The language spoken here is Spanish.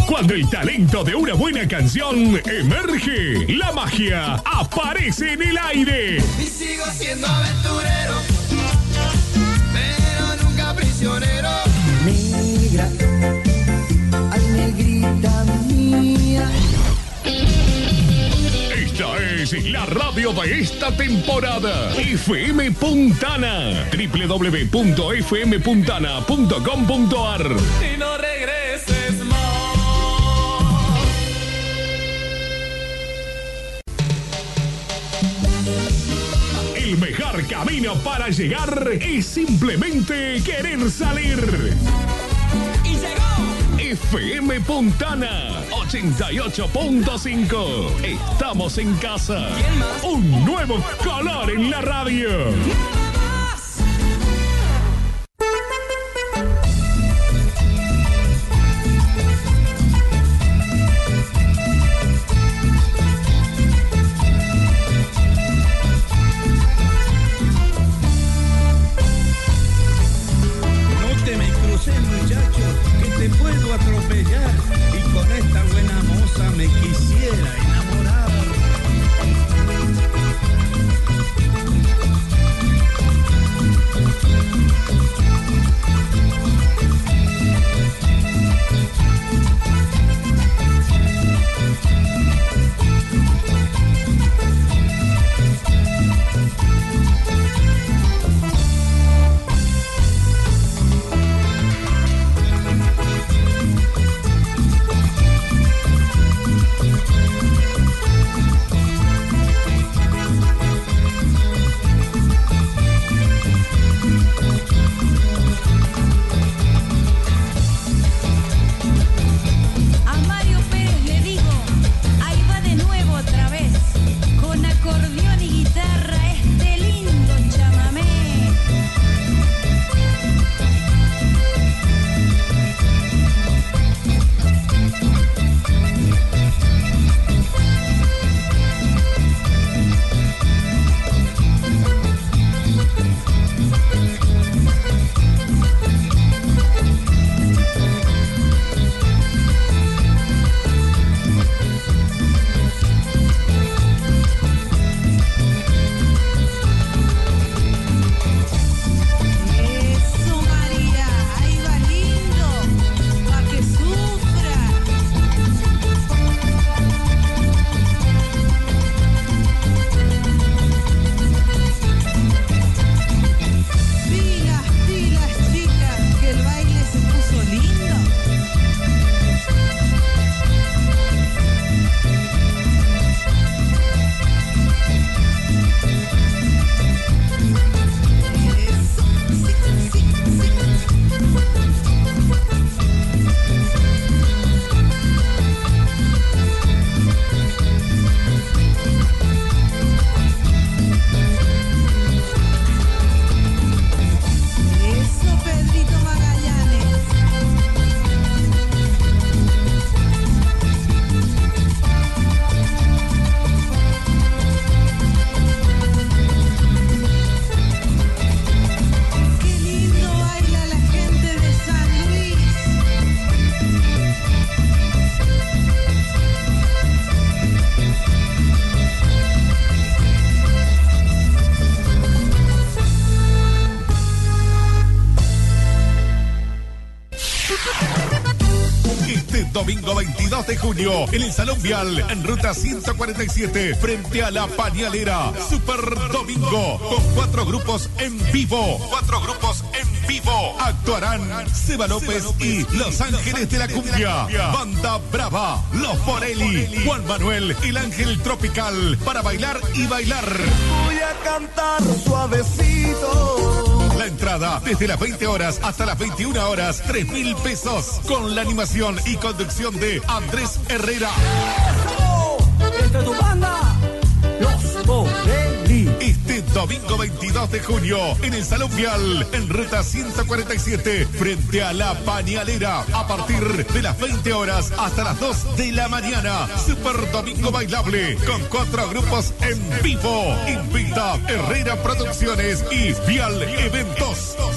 Cuando el talento de una buena canción emerge, la magia aparece en el aire. Y sigo siendo aventurero, pero nunca prisionero. Negra, ay negrita mía. Esta es la radio de esta temporada. FM Puntana. www.fmpuntana.com.ar. Y no regreses más. El mejor camino para llegar es simplemente querer salir. Y llegó FM Puntana 88.5. Estamos en casa. Un nuevo color en la radio. Atropellar y con esta buena moza me quisiera enamorar. Domingo 22 de junio en el Salón Vial, en ruta 147, frente a la Pañalera. Super Domingo, con 4 grupos en vivo. 4 grupos en vivo. Actuarán Seba López y Los Ángeles de la Cumbia. Banda Brava, Los Porelli, Juan Manuel, El Ángel Tropical, para bailar y bailar. Voy a cantar suavecito. La entrada desde las 20 horas hasta las 21 horas, 3.000 pesos. Con la animación y conducción de Andrés Herrera. Entre tu banda, Los Porelli. Este domingo 22 de junio en el Salón Vial, en ruta 147, frente a la Pañalera, a partir de las 20 horas hasta las 2 de la mañana. Super Domingo bailable con 4 grupos en vivo. Invita Herrera Producciones y Vial Eventos.